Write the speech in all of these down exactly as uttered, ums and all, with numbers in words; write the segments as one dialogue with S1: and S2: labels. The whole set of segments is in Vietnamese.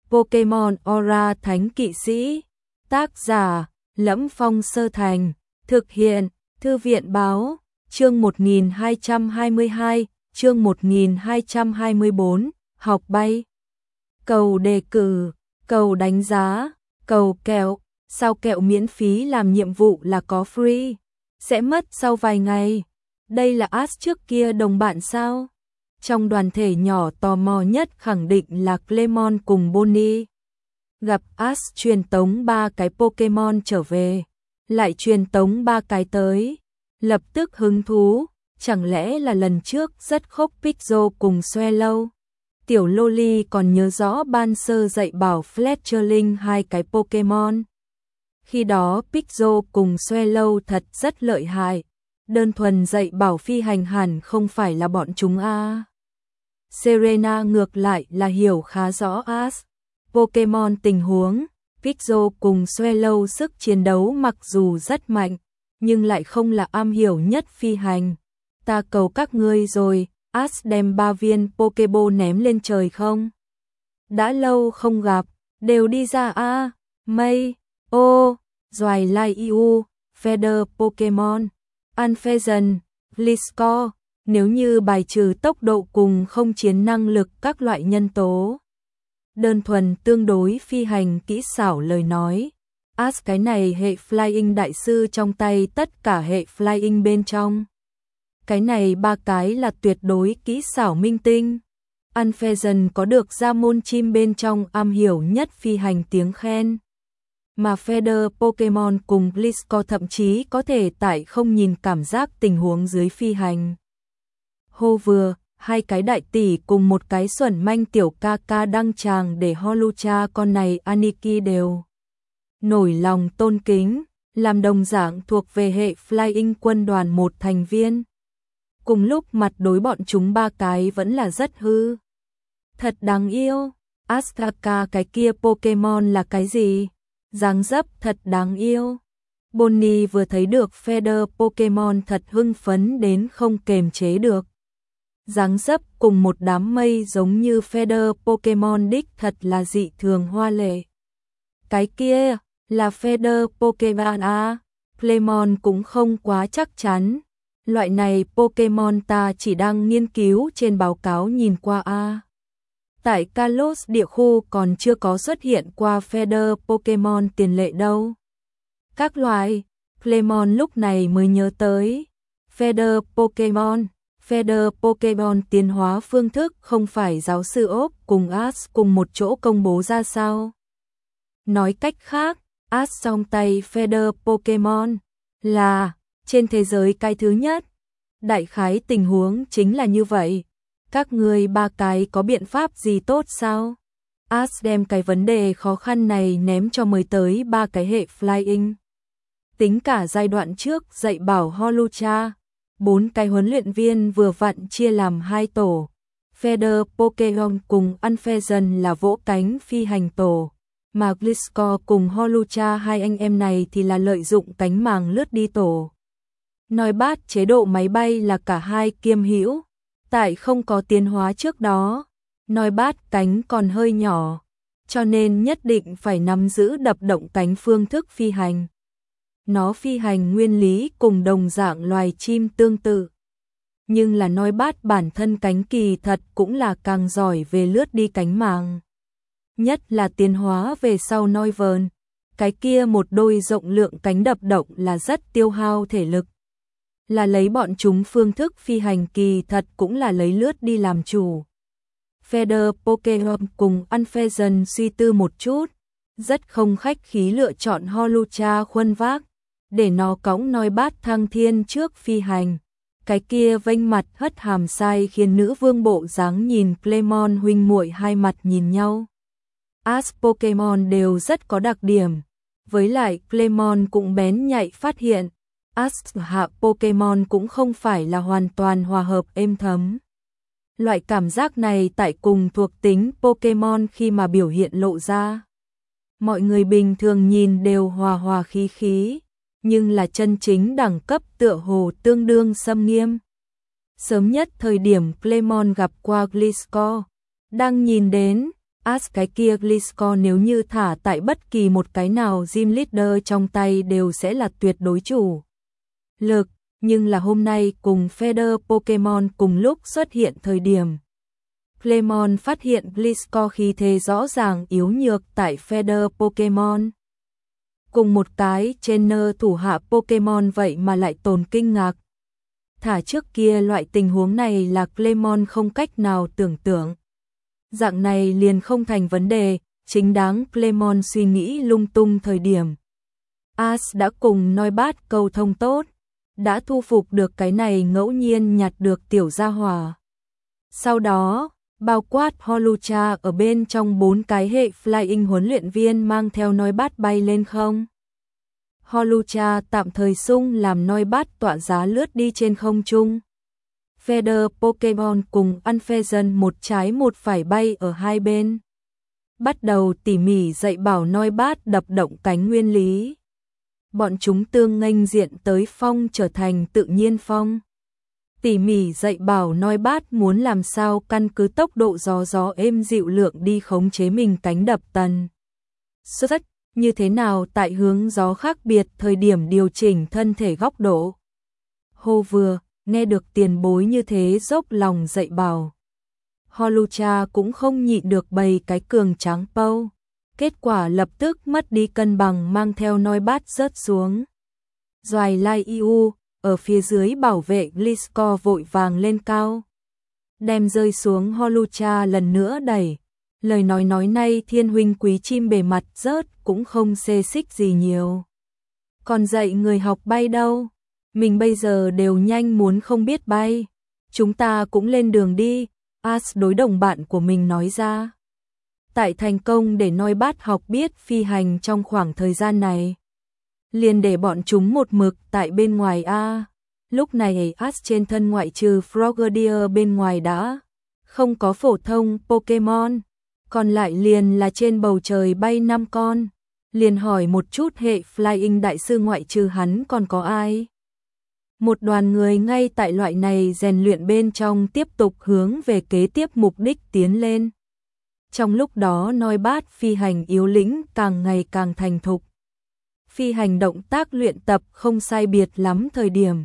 S1: Pokemon Aura Thánh Kỵ Sĩ. Tác giả: Lẫm Phong Sơ Thành. Thực hiện: Thư viện báo. Chương một nghìn hai trăm hai mươi hai, chương một nghìn hai trăm hai mươi bốn, học bay. Cầu đề cử, cầu đánh giá, cầu kẹo. Sao kẹo miễn phí làm nhiệm vụ là có free? Sẽ mất sau vài ngày. Đây là Ash trước kia đồng bạn sao? Trong đoàn thể nhỏ tò mò nhất khẳng định là Clemon cùng Bonnie. Gặp Ash truyền tống ba cái Pokemon trở về, lại truyền tống ba cái tới. Lập tức hứng thú, chẳng lẽ là lần trước rất khóc Pixel cùng Swellow. Tiểu Loli còn nhớ rõ ban sơ dạy bảo Fletchling hai cái Pokemon. Khi đó Pixel cùng Swellow thật rất lợi hại, đơn thuần dạy bảo phi hành hẳn không phải là bọn chúng a. Serena ngược lại là hiểu khá rõ Ash. Pokemon tình huống, Pixel cùng Swellow sức chiến đấu mặc dù rất mạnh, nhưng lại không là am hiểu nhất phi hành. Ta cầu các ngươi rồi, Ash đem ba viên Pokeball ném lên trời không? Đã lâu không gặp, đều đi ra a. Mây, ô, Doài Lai Iu, Feather Pokemon, Unfezant, Gliscor, nếu như bài trừ tốc độ cùng không chiến năng lực các loại nhân tố. Đơn thuần tương đối phi hành kỹ xảo lời nói. Ash cái này hệ Flying đại sư trong tay tất cả hệ Flying bên trong. Cái này ba cái là tuyệt đối kỹ xảo minh tinh. Unfezant có được ra môn chim bên trong am hiểu nhất phi hành tiếng khen. Mà Feather Pokemon cùng Gliscor thậm chí có thể tại không nhìn cảm giác tình huống dưới phi hành. Hô vừa, hai cái đại tỷ cùng một cái xuẩn manh tiểu ca ca đăng tràng để Holucha con này Aniki đều nổi lòng tôn kính, làm đồng dạng thuộc về hệ Flying quân đoàn một thành viên. Cùng lúc mặt đối bọn chúng ba cái vẫn là rất hư. Thật đáng yêu. Astaka cái kia Pokemon là cái gì? Dáng dấp thật đáng yêu. Bonnie vừa thấy được Feather Pokemon thật hưng phấn đến không kềm chế được. Dáng dấp cùng một đám mây giống như Feather Pokemon đích thật là dị thường hoa lệ. Cái kia là Feather Pokemon à? Clemon cũng không quá chắc chắn. Loại này Pokemon ta chỉ đang nghiên cứu trên báo cáo nhìn qua a. À. Tại Kalos địa khu còn chưa có xuất hiện qua Feather Pokemon tiền lệ đâu. Các loài, Clemon lúc này mới nhớ tới. Feather Pokemon, Feather Pokemon tiến hóa phương thức không phải giáo sư ốp cùng Ash cùng một chỗ công bố ra sao. Nói cách khác, Ash trong tay Feather Pokemon là trên thế giới cái thứ nhất. Đại khái tình huống chính là như vậy. Các ngươi ba cái có biện pháp gì tốt sao? Ash đem cái vấn đề khó khăn này ném cho mới tới ba cái hệ Flying. Tính cả giai đoạn trước dạy bảo Holucha, bốn cái huấn luyện viên vừa vặn chia làm hai tổ. Feather Pokemon cùng Unfezant là vỗ cánh phi hành tổ, mà Gliscor cùng Holucha hai anh em này thì là lợi dụng cánh màng lướt đi tổ. Nói bát chế độ máy bay là cả hai kiêm hữu. Tại không có tiến hóa trước đó, nói bát cánh còn hơi nhỏ, cho nên nhất định phải nắm giữ đập động cánh phương thức phi hành. Nó phi hành nguyên lý cùng đồng dạng loài chim tương tự. Nhưng là nói bát bản thân cánh kỳ thật cũng là càng giỏi về lướt đi cánh màng. Nhất là tiến hóa về sau nói vờn, cái kia một đôi rộng lượng cánh đập động là rất tiêu hao thể lực. Là lấy bọn chúng phương thức phi hành kỳ thật cũng là lấy lướt đi làm chủ. Feather Pokemon cùng Unfezant suy tư một chút, rất không khách khí lựa chọn Holucha khuân vác, để nó cõng nói bát thăng thiên trước phi hành. Cái kia vênh mặt hất hàm sai khiến nữ vương bộ dáng nhìn Clemon huynh muội hai mặt nhìn nhau. Ash Pokemon đều rất có đặc điểm, với lại Clemon cũng bén nhạy phát hiện. Ash hạ Pokemon cũng không phải là hoàn toàn hòa hợp êm thấm. Loại cảm giác này tại cùng thuộc tính Pokemon khi mà biểu hiện lộ ra. Mọi người bình thường nhìn đều hòa hòa khí khí, nhưng là chân chính đẳng cấp tựa hồ tương đương xâm nghiêm. Sớm nhất thời điểm Clemon gặp qua Gliscor, đang nhìn đến As cái kia Gliscor nếu như thả tại bất kỳ một cái nào Gym Leader trong tay đều sẽ là tuyệt đối chủ lực, nhưng là hôm nay cùng Feather Pokemon cùng lúc xuất hiện thời điểm. Clemon phát hiện Gliscor khí thế rõ ràng yếu nhược tại Feather Pokemon. Cùng một cái trainer thủ hạ Pokemon vậy mà lại tồn kinh ngạc. Thả trước kia loại tình huống này là Clemon không cách nào tưởng tượng. Dạng này liền không thành vấn đề, chính đáng Clemon suy nghĩ lung tung thời điểm. As đã cùng Noibat cầu thông tốt, đã thu phục được cái này ngẫu nhiên nhặt được tiểu gia hỏa. Sau đó, bao quát Holucha ở bên trong bốn cái hệ Flying huấn luyện viên mang theo Noibat bay lên không. Holucha tạm thời sung làm Noibat tọa giá lướt đi trên không trung. Feather Pokemon cùng Unfezant một trái một phải bay ở hai bên. Bắt đầu tỉ mỉ dạy bảo Noibat đập động cánh nguyên lý. Bọn chúng tương nghênh diện tới phong trở thành tự nhiên phong. Tỉ mỉ dạy bảo Noibat muốn làm sao căn cứ tốc độ gió gió êm dịu lượng đi khống chế mình cánh đập tần. Xuất như thế nào tại hướng gió khác biệt thời điểm điều chỉnh thân thể góc độ. Hô vừa, nghe được tiền bối như thế dốc lòng dạy bảo. Holucha cũng không nhịn được bày cái cường tráng pâu. Kết quả lập tức mất đi cân bằng mang theo Noibat rớt xuống. Doài Lai Iu, ở phía dưới bảo vệ Gliscor vội vàng lên cao. Đem rơi xuống Holucha lần nữa đẩy. Lời nói nói nay thiên huynh quý chim bề mặt rớt cũng không xê xích gì nhiều. Còn dạy người học bay đâu? Mình bây giờ đều nhanh muốn không biết bay. Chúng ta cũng lên đường đi, As đối đồng bạn của mình nói ra. Tại thành công để Noibat học biết phi hành trong khoảng thời gian này. Liền để bọn chúng một mực tại bên ngoài A. Lúc này As trên thân ngoại trừ Frogadier bên ngoài đã không có phổ thông Pokemon. Còn lại liền là trên bầu trời bay năm con. Liền hỏi một chút hệ Flying đại sư ngoại trừ hắn còn có ai. Một đoàn người ngay tại loại này rèn luyện bên trong tiếp tục hướng về kế tiếp mục đích tiến lên. Trong lúc đó Noibat phi hành yếu lĩnh càng ngày càng thành thục. Phi hành động tác luyện tập không sai biệt lắm thời điểm.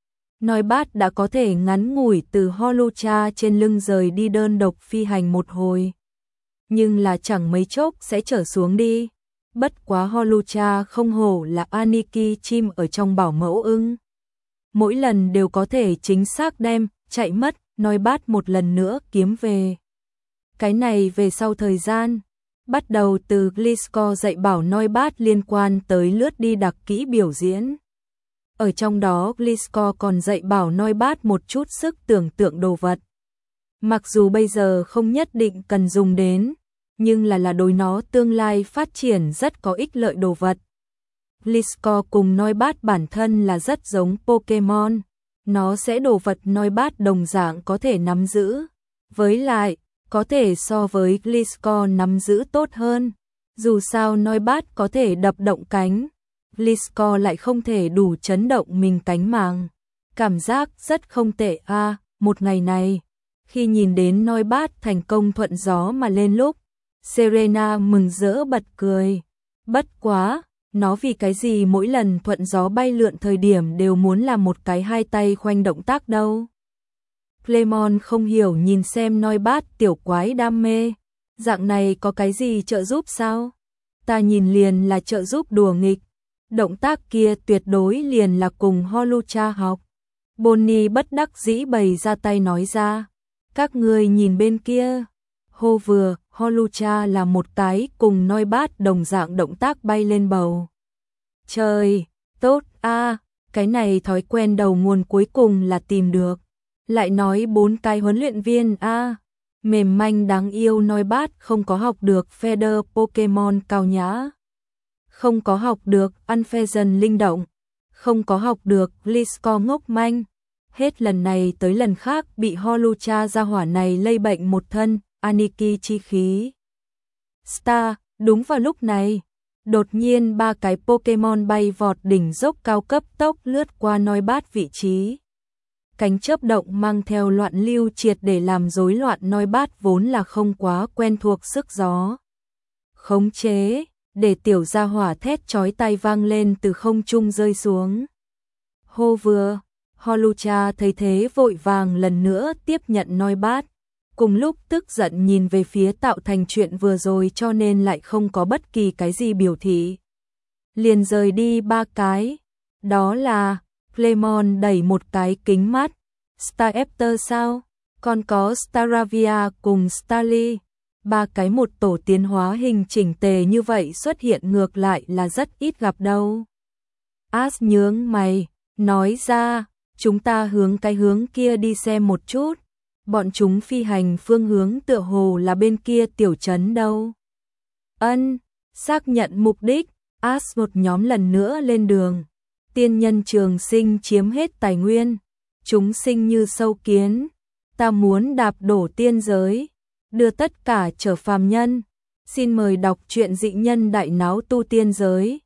S1: Noibat đã có thể ngắn ngủi từ Holucha trên lưng rời đi đơn độc phi hành một hồi. Nhưng là chẳng mấy chốc sẽ trở xuống đi. Bất quá Holucha không hổ là Aniki chim ở trong bảo mẫu ưng. Mỗi lần đều có thể chính xác đem, chạy mất, Noibat một lần nữa kiếm về. Cái này về sau thời gian, bắt đầu từ Gliscor dạy bảo Noibat liên quan tới lướt đi đặc kỹ biểu diễn. Ở trong đó Gliscor còn dạy bảo Noibat một chút sức tưởng tượng đồ vật. Mặc dù bây giờ không nhất định cần dùng đến, nhưng là là đối nó tương lai phát triển rất có ích lợi đồ vật. Gliscor cùng Noibat bản thân là rất giống Pokemon, nó sẽ đồ vật Noibat đồng dạng có thể nắm giữ. Với lại, có thể so với Gliscor nắm giữ tốt hơn. Dù sao Noibat có thể đập động cánh, Gliscor lại không thể đủ chấn động mình cánh màng. Cảm giác rất không tệ a. À, một ngày này, khi nhìn đến Noibat thành công thuận gió mà lên lúc, Serena mừng rỡ bật cười. Bất quá, nó vì cái gì mỗi lần thuận gió bay lượn thời điểm đều muốn làm một cái hai tay khoanh động tác đâu. Clemon không hiểu nhìn xem Noibat tiểu quái đam mê. Dạng này có cái gì trợ giúp sao? Ta nhìn liền là trợ giúp đùa nghịch. Động tác kia tuyệt đối liền là cùng Holucha học. Bonnie bất đắc dĩ bày ra tay nói ra. Các người nhìn bên kia. Hô vừa, Holucha là một cái cùng Noibat đồng dạng động tác bay lên bầu. Trời, tốt a, à, cái này thói quen đầu nguồn cuối cùng là tìm được. Lại nói bốn cái huấn luyện viên a, à, mềm manh đáng yêu Noibat không có học được Feather Pokemon cao nhã. Không có học được Unfezant linh động. Không có học được Gliscor ngốc manh. Hết lần này tới lần khác bị Holucha gia hỏa này lây bệnh một thân, Aniki chi khí. Star, đúng vào lúc này, đột nhiên ba cái Pokemon bay vọt đỉnh dốc cao cấp tốc lướt qua Noibat vị trí. cánh chớp động mang theo loạn lưu triệt để làm rối loạn noi bát vốn là không quá quen thuộc sức gió. Khống chế, để tiểu gia hỏa thét chói tai vang lên từ không trung rơi xuống. Hô vừa, Holucha thấy thế vội vàng lần nữa tiếp nhận noi bát, cùng lúc tức giận nhìn về phía tạo thành chuyện vừa rồi cho nên lại không có bất kỳ cái gì biểu thị. Liền rời đi ba cái, đó là Clemon đẩy một cái kính mắt, Staraptor sao, còn có Staravia cùng Starly. Ba cái một tổ tiến hóa hình chỉnh tề như vậy xuất hiện ngược lại là rất ít gặp đâu. As nhướng mày, nói ra, chúng ta hướng cái hướng kia đi xem một chút. Bọn chúng phi hành phương hướng tựa hồ là bên kia tiểu trấn đâu. Ân, xác nhận mục đích, As một nhóm lần nữa lên đường. Tiên nhân trường sinh chiếm hết tài nguyên, chúng sinh như sâu kiến. Ta muốn đạp đổ tiên giới, đưa tất cả trở phàm nhân. Xin mời đọc truyện dị nhân đại náo tu tiên giới.